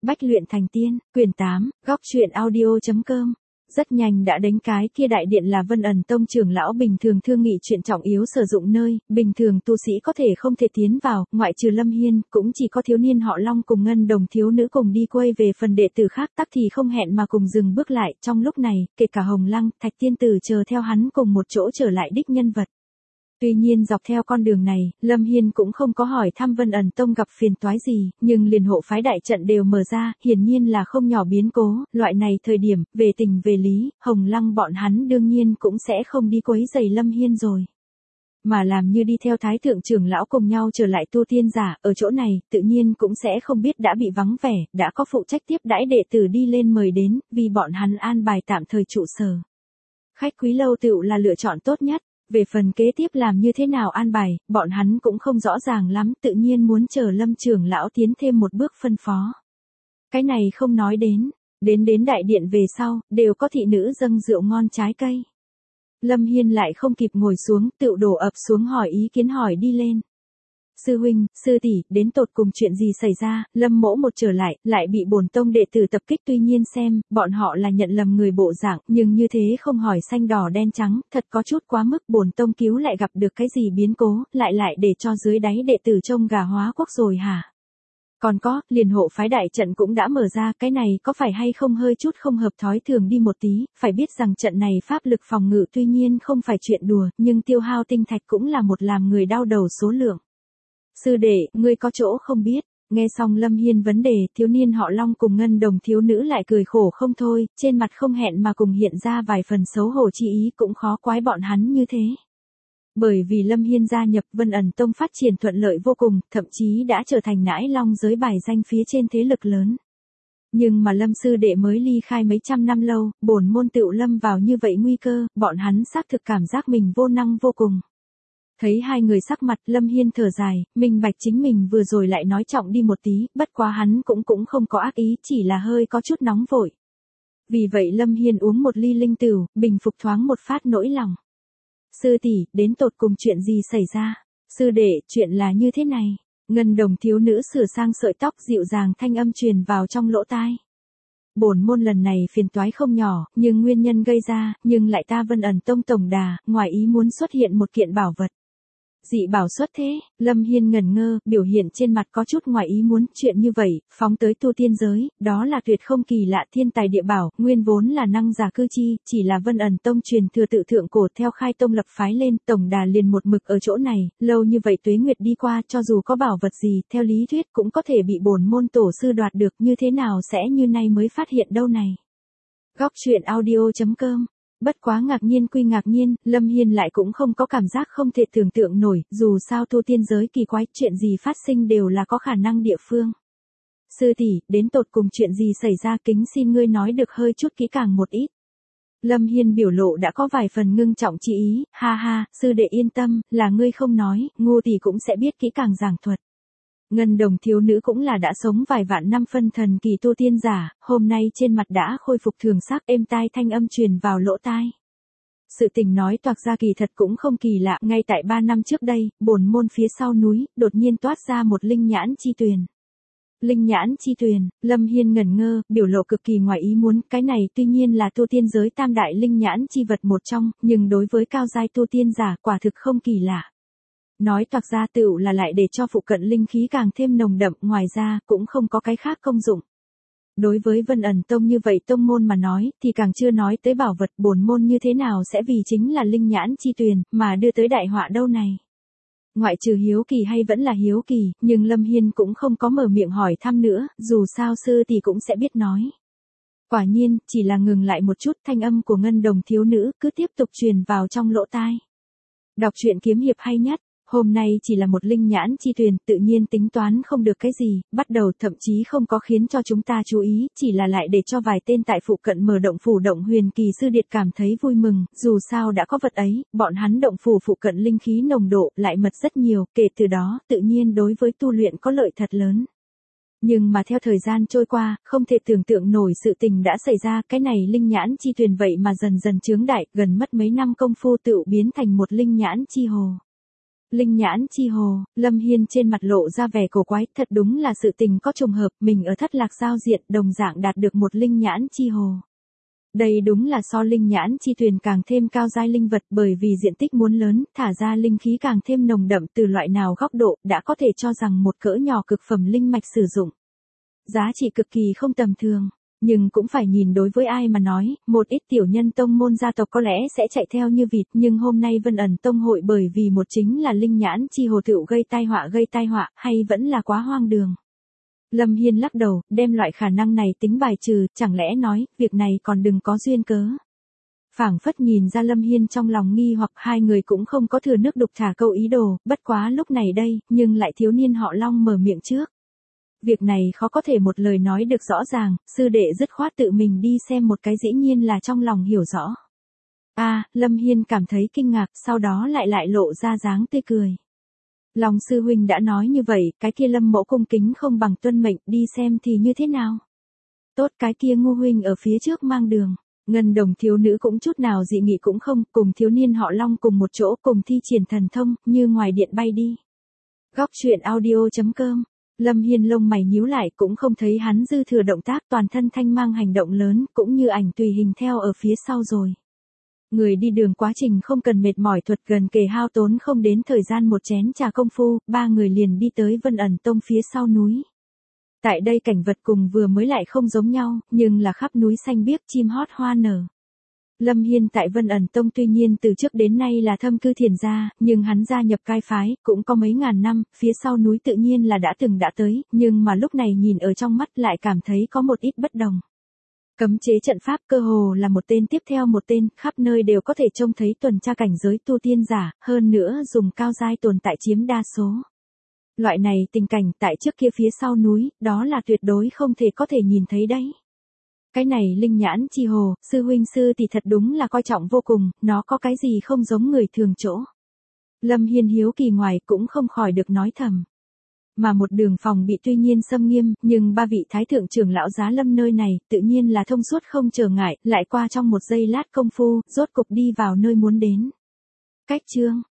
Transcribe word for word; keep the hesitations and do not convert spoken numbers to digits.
Bách luyện thành tiên, quyển tám, góc truyện audio.com. Rất nhanh đã đánh cái kia đại điện là Vân Ẩn Tông trưởng lão bình thường thương nghị chuyện trọng yếu sử dụng nơi, bình thường tu sĩ có thể không thể tiến vào, ngoại trừ Lâm Hiên, cũng chỉ có thiếu niên họ Long cùng Ngân Đồng thiếu nữ cùng đi quay về phần đệ tử khác tắc thì không hẹn mà cùng dừng bước lại, trong lúc này, kể cả Hồng Lăng, Thạch Tiên Tử chờ theo hắn cùng một chỗ trở lại đích nhân vật. Tuy nhiên dọc theo con đường này, Lâm Hiên cũng không có hỏi thăm Vân Ẩn Tông gặp phiền toái gì, nhưng liền hộ phái đại trận đều mở ra, hiển nhiên là không nhỏ biến cố, loại này thời điểm, về tình về lý, Hồng Lăng bọn hắn đương nhiên cũng sẽ không đi quấy rầy Lâm Hiên rồi. Mà làm như đi theo thái thượng trưởng lão cùng nhau trở lại tu tiên giả, ở chỗ này, tự nhiên cũng sẽ không biết đã bị vắng vẻ, đã có phụ trách tiếp đãi đệ tử đi lên mời đến, vì bọn hắn an bài tạm thời trụ sở. Khách quý lâu tựu là lựa chọn tốt nhất. Về phần kế tiếp làm như thế nào an bài, bọn hắn cũng không rõ ràng lắm, tự nhiên muốn chờ Lâm trưởng lão tiến thêm một bước phân phó. Cái này không nói đến, đến đến đại điện về sau, đều có thị nữ dâng rượu ngon trái cây. Lâm Hiên lại không kịp ngồi xuống, tựu đổ ập xuống hỏi ý kiến hỏi đi lên. Sư huynh, sư tỷ, đến tột cùng chuyện gì xảy ra, Lâm mỗ một trở lại, lại bị bổn tông đệ tử tập kích tuy nhiên xem, bọn họ là nhận lầm người bộ dạng, nhưng như thế không hỏi xanh đỏ đen trắng, thật có chút quá mức bổn tông cứu lại gặp được cái gì biến cố, lại lại để cho dưới đáy đệ tử trông gà hóa quốc rồi hả? Còn có, liền hộ phái đại trận cũng đã mở ra, cái này có phải hay không hơi chút không hợp thói thường đi một tí, phải biết rằng trận này pháp lực phòng ngự tuy nhiên không phải chuyện đùa, nhưng tiêu hao tinh thạch cũng là một làm người đau đầu số lượng. Sư đệ, ngươi có chỗ không biết, nghe xong Lâm Hiên vấn đề, thiếu niên họ Long cùng Ngân Đồng thiếu nữ lại cười khổ không thôi, trên mặt không hẹn mà cùng hiện ra vài phần xấu hổ chi ý cũng khó quái bọn hắn như thế. Bởi vì Lâm Hiên gia nhập Vân Ẩn Tông phát triển thuận lợi vô cùng, thậm chí đã trở thành nãi long giới bài danh phía trên thế lực lớn. Nhưng mà Lâm sư đệ mới ly khai mấy trăm năm lâu, bổn môn tựu lâm vào như vậy nguy cơ, bọn hắn xác thực cảm giác mình vô năng vô cùng. Thấy hai người sắc mặt, Lâm Hiên thở dài, minh bạch chính mình vừa rồi lại nói trọng đi một tí, bất quá hắn cũng cũng không có ác ý, chỉ là hơi có chút nóng vội. Vì vậy Lâm Hiên uống một ly linh tửu, bình phục thoáng một phát nỗi lòng. Sư tỷ, đến tột cùng chuyện gì xảy ra? Sư đệ, chuyện là như thế này. Ngân Đồng thiếu nữ sửa sang sợi tóc dịu dàng thanh âm truyền vào trong lỗ tai. Bổn môn lần này phiền toái không nhỏ, nhưng nguyên nhân gây ra, nhưng lại ta Vân Ẩn Tông tổng đà, ngoài ý muốn xuất hiện một kiện bảo vật. Dị bảo xuất thế, Lâm Hiên ngẩn ngơ, biểu hiện trên mặt có chút ngoài ý muốn, chuyện như vậy, phóng tới tu tiên giới, đó là tuyệt không kỳ lạ thiên tài địa bảo, nguyên vốn là năng giả cư chi, chỉ là Vân Ẩn Tông truyền thừa tự thượng cổ theo khai tông lập phái lên, tổng đà liền một mực ở chỗ này, lâu như vậy tuế nguyệt đi qua, cho dù có bảo vật gì, theo lý thuyết cũng có thể bị bổn môn tổ sư đoạt được, như thế nào sẽ như nay mới phát hiện đâu này. Góc truyện audio.com. Bất quá ngạc nhiên quy ngạc nhiên, Lâm Hiên lại cũng không có cảm giác không thể tưởng tượng nổi, dù sao tu tiên giới kỳ quái, chuyện gì phát sinh đều là có khả năng địa phương. Sư tỷ, đến tột cùng chuyện gì xảy ra, kính xin ngươi nói được hơi chút kỹ càng một ít. Lâm Hiên biểu lộ đã có vài phần ngưng trọng chi ý, ha ha, sư đệ yên tâm, là ngươi không nói, ngu tỷ cũng sẽ biết kỹ càng giảng thuật. Ngân Đồng thiếu nữ cũng là đã sống vài vạn năm phân thần kỳ tu tiên giả, hôm nay trên mặt đã khôi phục thường sắc, êm tai thanh âm truyền vào lỗ tai. Sự tình nói toạc ra kỳ thật cũng không kỳ lạ, ngay tại ba năm trước đây, bổn môn phía sau núi, đột nhiên toát ra một linh nhãn chi tuyền. Linh nhãn chi tuyền, Lâm Hiên ngẩn ngơ, biểu lộ cực kỳ ngoài ý muốn, cái này tuy nhiên là tu tiên giới tam đại linh nhãn chi vật một trong, nhưng đối với cao giai tu tiên giả quả thực không kỳ lạ. Nói toạc ra tựu là lại để cho phụ cận linh khí càng thêm nồng đậm, ngoài ra, cũng không có cái khác công dụng. Đối với Vân Ẩn Tông như vậy tông môn mà nói, thì càng chưa nói tới bảo vật bổn môn như thế nào sẽ vì chính là linh nhãn chi tuyền, mà đưa tới đại họa đâu này. Ngoại trừ hiếu kỳ hay vẫn là hiếu kỳ, nhưng Lâm Hiên cũng không có mở miệng hỏi thăm nữa, dù sao sư thì cũng sẽ biết nói. Quả nhiên, chỉ là ngừng lại một chút, thanh âm của Ngân Đồng thiếu nữ cứ tiếp tục truyền vào trong lỗ tai. Đọc truyện kiếm hiệp hay nhất. Hôm nay chỉ là một linh nhãn chi tuyền, tự nhiên tính toán không được cái gì, bắt đầu thậm chí không có khiến cho chúng ta chú ý, chỉ là lại để cho vài tên tại phụ cận mở động phủ động huyền kỳ sư điệt cảm thấy vui mừng, dù sao đã có vật ấy, bọn hắn động phủ phụ cận linh khí nồng độ lại mật rất nhiều, kể từ đó, tự nhiên đối với tu luyện có lợi thật lớn. Nhưng mà theo thời gian trôi qua, không thể tưởng tượng nổi sự tình đã xảy ra, cái này linh nhãn chi tuyền vậy mà dần dần chướng đại, gần mất mấy năm công phu tựu biến thành một linh nhãn chi hồ. Linh nhãn chi hồ, Lâm Hiên trên mặt lộ ra vẻ cổ quái, thật đúng là sự tình có trùng hợp, mình ở Thất Lạc giao diện đồng dạng đạt được một linh nhãn chi hồ. Đây đúng là so linh nhãn chi thuyền càng thêm cao giai linh vật, bởi vì diện tích muốn lớn, thả ra linh khí càng thêm nồng đậm, từ loại nào góc độ đã có thể cho rằng một cỡ nhỏ cực phẩm linh mạch sử dụng. Giá trị cực kỳ không tầm thường. Nhưng cũng phải nhìn đối với ai mà nói, một ít tiểu nhân tông môn gia tộc có lẽ sẽ chạy theo như vịt, nhưng hôm nay Vân ẩn tông hội bởi vì một chính là linh nhãn chi hồ tựu gây tai họa gây tai họa, hay vẫn là quá hoang đường. Lâm Hiên lắc đầu, đem loại khả năng này tính bài trừ, chẳng lẽ nói, việc này còn đừng có duyên cớ. Phảng phất nhìn ra Lâm Hiên trong lòng nghi hoặc hai người cũng không có thừa nước đục thả câu ý đồ, bất quá lúc này đây, nhưng lại thiếu niên họ Long mở miệng trước. Việc này khó có thể một lời nói được rõ ràng, sư đệ dứt khoát tự mình đi xem một cái dĩ nhiên là trong lòng hiểu rõ. A, à, Lâm Hiên cảm thấy kinh ngạc, sau đó lại lại lộ ra dáng tươi cười. Long sư huynh đã nói như vậy, cái kia Lâm mẫu cung kính không bằng tuân mệnh, đi xem thì như thế nào? Tốt, cái kia Ngô huynh ở phía trước mang đường. Ngân đồng thiếu nữ cũng chút nào dị nghị cũng không, cùng thiếu niên họ Long cùng một chỗ cùng thi triển thần thông, như ngoài điện bay đi. Góc truyện audio chấm com. Lâm Hiên lông mày nhíu lại, cũng không thấy hắn dư thừa động tác, toàn thân thanh mang hành động lớn, cũng như ảnh tùy hình theo ở phía sau rồi. Người đi đường quá trình không cần mệt mỏi, thuật gần kề hao tốn không đến thời gian một chén trà công phu, ba người liền đi tới Vân ẩn tông phía sau núi. Tại đây cảnh vật cùng vừa mới lại không giống nhau, nhưng là khắp núi xanh biếc, chim hót hoa nở. Lâm Hiên tại Vân ẩn tông tuy nhiên từ trước đến nay là thâm cư thiền gia, nhưng hắn gia nhập cai phái, cũng có mấy ngàn năm, phía sau núi tự nhiên là đã từng đã tới, nhưng mà lúc này nhìn ở trong mắt lại cảm thấy có một ít bất đồng. Cấm chế trận pháp cơ hồ là một tên tiếp theo một tên, khắp nơi đều có thể trông thấy tuần tra cảnh giới tu tiên giả, hơn nữa dùng cao giai tồn tại chiếm đa số. Loại này tình cảnh tại trước kia phía sau núi, đó là tuyệt đối không thể có thể nhìn thấy đấy. Cái này linh nhãn chi hồ, sư huynh sư thì thật đúng là coi trọng vô cùng, nó có cái gì không giống người thường chỗ. Lâm Hiên hiếu kỳ ngoài cũng không khỏi được nói thầm. Mà một đường phòng bị tuy nhiên xâm nghiêm, nhưng ba vị thái thượng trưởng lão giá Lâm nơi này, tự nhiên là thông suốt không trở ngại, lại qua trong một giây lát công phu, rốt cục đi vào nơi muốn đến. Cách chương,